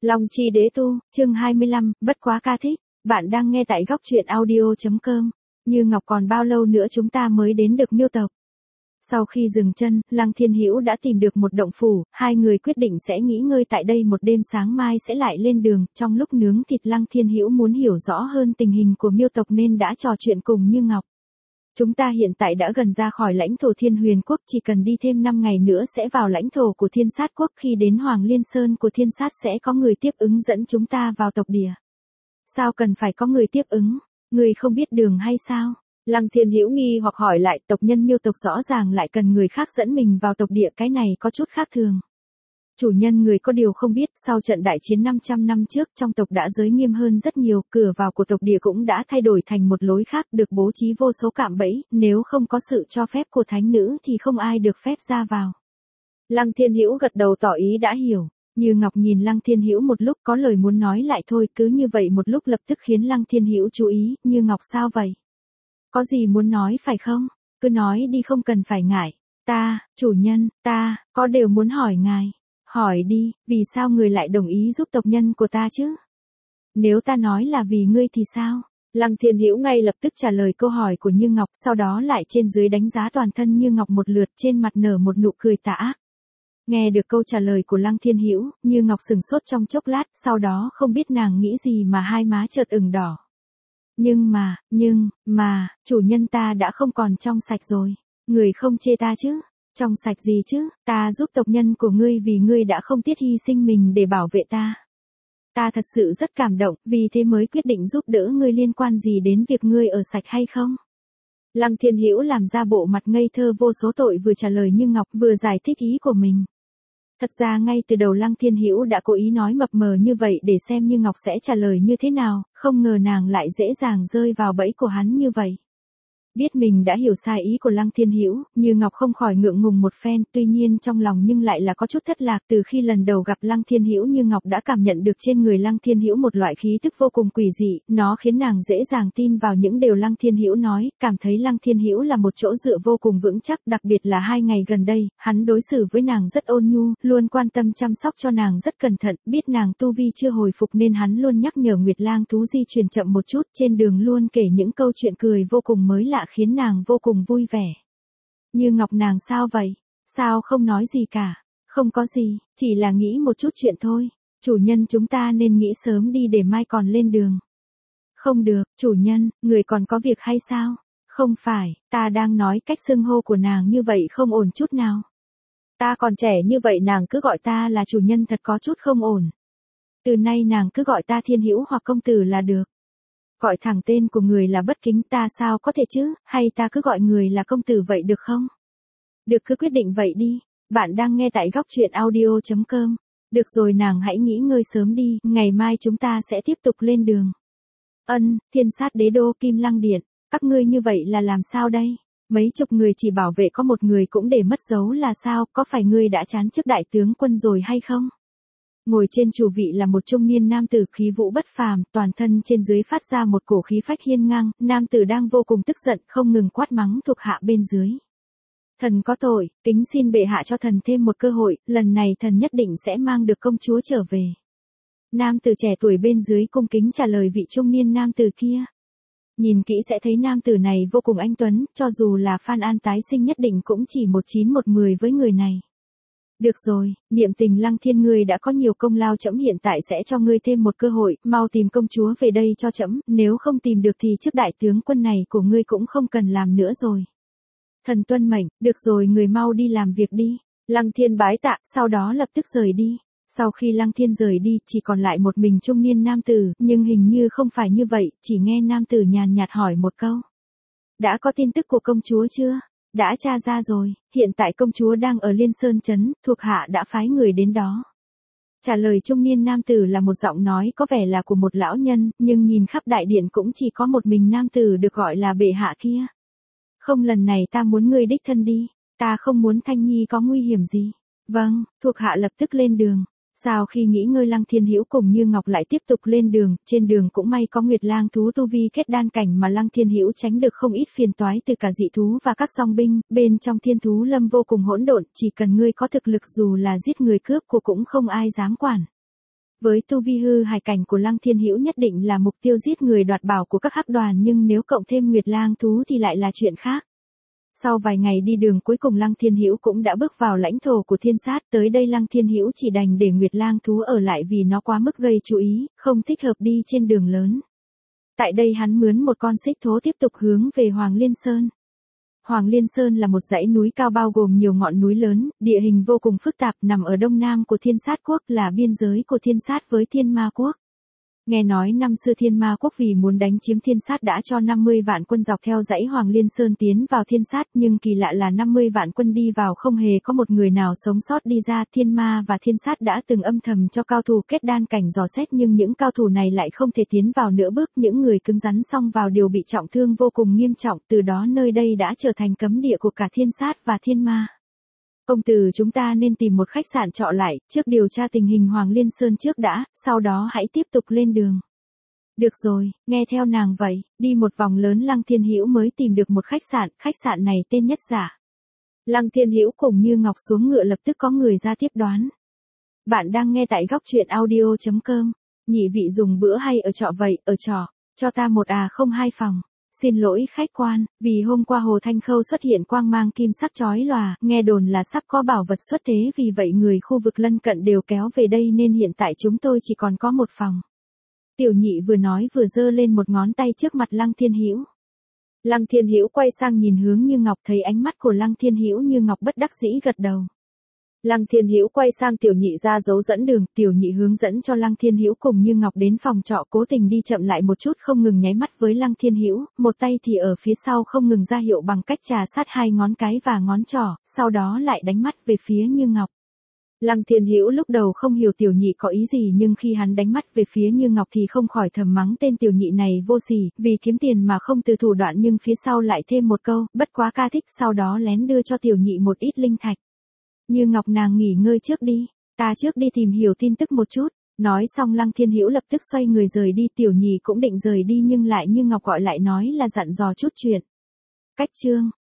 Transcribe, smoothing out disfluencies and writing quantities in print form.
Long chi đế tu, chương 25, bất quá ca thích. Bạn đang nghe tại góc truyện audio.com. Như Ngọc còn bao lâu nữa chúng ta mới đến được Miêu tộc? Sau khi dừng chân, Lăng Thiên Hữu đã tìm được một động phủ, hai người quyết định sẽ nghỉ ngơi tại đây một đêm, sáng mai sẽ lại lên đường. Trong lúc nướng thịt, Lăng Thiên Hữu muốn hiểu rõ hơn tình hình của Miêu tộc nên đã trò chuyện cùng Như Ngọc. Chúng ta hiện tại đã gần ra khỏi lãnh thổ Thiên Huyền Quốc, chỉ cần đi thêm 5 ngày nữa sẽ vào lãnh thổ của Thiên Sát Quốc. Khi đến Hoàng Liên Sơn của Thiên Sát sẽ có người tiếp ứng dẫn chúng ta vào tộc địa. Sao cần phải có người tiếp ứng? Người không biết đường hay sao? Lăng Thiên Hữu nghi hoặc hỏi lại. Tộc nhân Miêu tộc rõ ràng lại cần người khác dẫn mình vào tộc địa, cái này có chút khác thường. Chủ nhân, người có điều không biết, sau trận đại chiến 500 năm trước, trong tộc đã giới nghiêm hơn rất nhiều, cửa vào của tộc địa cũng đã thay đổi thành một lối khác, được bố trí vô số cạm bẫy, nếu không có sự cho phép của thánh nữ thì không ai được phép ra vào. Lăng Thiên Hữu gật đầu tỏ ý đã hiểu. Như Ngọc nhìn Lăng Thiên Hữu một lúc, có lời muốn nói lại thôi, cứ như vậy một lúc lập tức khiến Lăng Thiên Hữu chú ý. Như Ngọc sao vậy? Có gì muốn nói phải không? Cứ nói đi, không cần phải ngại. Chủ nhân, có điều muốn hỏi ngài. Hỏi đi, vì sao người lại đồng ý giúp tộc nhân của ta chứ? Nếu ta nói là vì ngươi thì sao? Lăng Thiên Hữu ngay lập tức trả lời câu hỏi của Như Ngọc, sau đó lại trên dưới đánh giá toàn thân Như Ngọc một lượt, trên mặt nở một nụ cười tà ác. Nghe được câu trả lời của Lăng Thiên Hữu, Như Ngọc sừng sốt trong chốc lát, sau đó không biết nàng nghĩ gì mà hai má chợt ửng đỏ. Nhưng mà, chủ nhân, ta đã không còn trong sạch rồi. Người không chê ta chứ? Trong sạch gì chứ? Ta giúp tộc nhân của ngươi vì ngươi đã không tiếc hy sinh mình để bảo vệ ta. Ta thật sự rất cảm động, vì thế mới quyết định giúp đỡ ngươi, liên quan gì đến việc ngươi ở sạch hay không? Lăng Thiên Hữu làm ra bộ mặt ngây thơ vô số tội, vừa trả lời Như Ngọc vừa giải thích ý của mình. Thật ra ngay từ đầu Lăng Thiên Hữu đã cố ý nói mập mờ như vậy để xem Như Ngọc sẽ trả lời như thế nào, không ngờ nàng lại dễ dàng rơi vào bẫy của hắn như vậy. Biết mình đã hiểu sai ý của Lăng Thiên Hữu, Như Ngọc không khỏi ngượng ngùng một phen, tuy nhiên trong lòng nhưng lại là có chút thất lạc. Từ khi lần đầu gặp Lăng Thiên Hữu, Như Ngọc đã cảm nhận được trên người Lăng Thiên Hữu một loại khí tức vô cùng quỷ dị, nó khiến nàng dễ dàng tin vào những điều Lăng Thiên Hữu nói, cảm thấy Lăng Thiên Hữu là một chỗ dựa vô cùng vững chắc, đặc biệt là 2 ngày gần đây, hắn đối xử với nàng rất ôn nhu, luôn quan tâm chăm sóc cho nàng rất cẩn thận, biết nàng tu vi chưa hồi phục nên hắn luôn nhắc nhở Nguyệt Lang thú di chuyển chậm một chút, trên đường luôn kể những câu chuyện cười vô cùng mới lạ khiến nàng vô cùng vui vẻ. Như Ngọc, nàng sao vậy? Sao không nói gì cả? Không có gì, chỉ là nghĩ một chút chuyện thôi. Chủ nhân, chúng ta nên nghĩ sớm đi để mai còn lên đường. Không được, chủ nhân, người còn có việc hay sao? Không phải, ta đang nói cách xưng hô của nàng như vậy không ổn chút nào. Ta còn trẻ như vậy nàng cứ gọi ta là chủ nhân thật có chút không ổn. Từ nay nàng cứ gọi ta Thiên Hữu hoặc công tử là được. Gọi thẳng tên của người là bất kính, ta sao có thể chứ, hay ta cứ gọi người là công tử vậy được không? Được, cứ quyết định vậy đi. Bạn đang nghe tại góc truyện audio.com. Được rồi, nàng hãy nghỉ ngơi sớm đi, ngày mai chúng ta sẽ tiếp tục lên đường. Thiên Sát Đế đô, Kim Lăng Điện, các ngươi như vậy là làm sao đây? Mấy chục người chỉ bảo vệ có một người cũng để mất dấu là sao, có phải ngươi đã chán chức đại tướng quân rồi hay không? Ngồi trên chủ vị là một trung niên nam tử khí vũ bất phàm, toàn thân trên dưới phát ra một cổ khí phách hiên ngang, nam tử đang vô cùng tức giận, không ngừng quát mắng thuộc hạ bên dưới. Thần có tội, kính xin bệ hạ cho thần thêm một cơ hội, lần này thần nhất định sẽ mang được công chúa trở về. Nam tử trẻ tuổi bên dưới cung kính trả lời vị trung niên nam tử kia. Nhìn kỹ sẽ thấy nam tử này vô cùng anh tuấn, cho dù là Phan An tái sinh nhất định cũng chỉ 1/9/10 với người này. Được rồi, niệm tình Lăng Thiên, ngươi đã có nhiều công lao, trẫm hiện tại sẽ cho ngươi thêm một cơ hội, mau tìm công chúa về đây cho trẫm, nếu không tìm được thì chức đại tướng quân này của ngươi cũng không cần làm nữa rồi. Thần tuân mệnh, được rồi, người mau đi làm việc đi. Lăng Thiên bái tạ, sau đó lập tức rời đi. Sau khi Lăng Thiên rời đi, chỉ còn lại một mình trung niên nam tử, nhưng hình như không phải như vậy, chỉ nghe nam tử nhàn nhạt hỏi một câu. Đã có tin tức của công chúa chưa? Đã tra ra rồi, hiện tại công chúa đang ở Liên Sơn Trấn, thuộc hạ đã phái người đến đó. Trả lời trung niên nam tử là một giọng nói có vẻ là của một lão nhân, nhưng nhìn khắp đại điện cũng chỉ có một mình nam tử được gọi là bệ hạ kia. Không, lần này ta muốn ngươi đích thân đi, ta không muốn Thanh Nhi có nguy hiểm gì. Vâng, thuộc hạ lập tức lên đường. Sau khi nghỉ ngơi, Lăng Thiên Hữu cùng Như Ngọc lại tiếp tục lên đường, trên đường cũng may có Nguyệt Lang thú tu vi kết đan cảnh mà Lăng Thiên Hữu tránh được không ít phiền toái từ cả dị thú và các song binh, bên trong Thiên Thú Lâm vô cùng hỗn độn, chỉ cần ngươi có thực lực dù là giết người cướp của cũng không ai dám quản. Với tu vi hư hải cảnh của Lăng Thiên Hữu nhất định là mục tiêu giết người đoạt bảo của các hắc đoàn, nhưng nếu cộng thêm Nguyệt Lang thú thì lại là chuyện khác. Sau vài ngày đi đường cuối cùng Lăng Thiên Hữu cũng đã bước vào lãnh thổ của thiên sát, tới đây Lăng Thiên Hữu chỉ đành để Nguyệt Lang thú ở lại vì nó quá mức gây chú ý, không thích hợp đi trên đường lớn. Tại đây hắn mướn một con xích thố tiếp tục hướng về Hoàng Liên Sơn. Hoàng Liên Sơn là một dãy núi cao bao gồm nhiều ngọn núi lớn, địa hình vô cùng phức tạp, nằm ở đông nam của Thiên Sát Quốc, là biên giới của Thiên Sát với Thiên Ma Quốc. Nghe nói năm xưa Thiên Ma Quốc vì muốn đánh chiếm Thiên Sát đã cho 50 vạn quân dọc theo dãy Hoàng Liên Sơn tiến vào Thiên Sát, nhưng kỳ lạ là 50 vạn quân đi vào không hề có một người nào sống sót đi ra. Thiên Ma và Thiên Sát đã từng âm thầm cho cao thủ kết đan cảnh dò xét, nhưng những cao thủ này lại không thể tiến vào nửa bước, những người cứng rắn xông vào đều bị trọng thương vô cùng nghiêm trọng, từ đó nơi đây đã trở thành cấm địa của cả Thiên Sát và Thiên Ma. Công tử, chúng ta nên tìm một khách sạn trọ lại, trước điều tra tình hình Hoàng Liên Sơn trước đã, sau đó hãy tiếp tục lên đường. Được rồi, nghe theo nàng vậy, đi một vòng lớn Lăng Thiên Hữu mới tìm được một khách sạn này tên Nhất Giả. Lăng Thiên Hữu cùng Như Ngọc xuống ngựa, lập tức có người ra tiếp đón. Bạn đang nghe tại góc truyện audio.com, nhị vị dùng bữa hay ở trọ vậy, ở trọ, cho ta một không hai phòng. Xin lỗi khách quan, vì hôm qua Hồ Thanh Khâu xuất hiện quang mang kim sắc chói lòa, nghe đồn là sắp có bảo vật xuất thế, vì vậy người khu vực lân cận đều kéo về đây nên hiện tại chúng tôi chỉ còn có một phòng. Tiểu nhị vừa nói vừa giơ lên một ngón tay trước mặt Lăng Thiên Hữu. Lăng Thiên Hữu quay sang nhìn hướng Như Ngọc, thấy ánh mắt của Lăng Thiên Hữu, Như Ngọc bất đắc dĩ gật đầu. Lăng Thiên Hữu quay sang tiểu nhị ra dấu dẫn đường, tiểu nhị hướng dẫn cho Lăng Thiên Hữu cùng Như Ngọc đến phòng trọ, cố tình đi chậm lại một chút, không ngừng nháy mắt với Lăng Thiên Hữu, một tay thì ở phía sau không ngừng ra hiệu bằng cách trà sát hai ngón cái và ngón trỏ, sau đó lại đánh mắt về phía Như Ngọc. Lăng Thiên Hữu lúc đầu không hiểu tiểu nhị có ý gì, nhưng khi hắn đánh mắt về phía Như Ngọc thì không khỏi thầm mắng tên tiểu nhị này vô sỉ, vì kiếm tiền mà không từ thủ đoạn, nhưng phía sau lại thêm một câu, bất quá ca thích, sau đó lén đưa cho tiểu nhị một ít linh thạch. Như Ngọc, nàng nghỉ ngơi trước đi, ta trước đi tìm hiểu tin tức một chút. Nói xong Lăng Thiên Hữu lập tức xoay người rời đi, tiểu nhị cũng định rời đi nhưng lại Như Ngọc gọi lại nói là dặn dò chút chuyện. Cách chương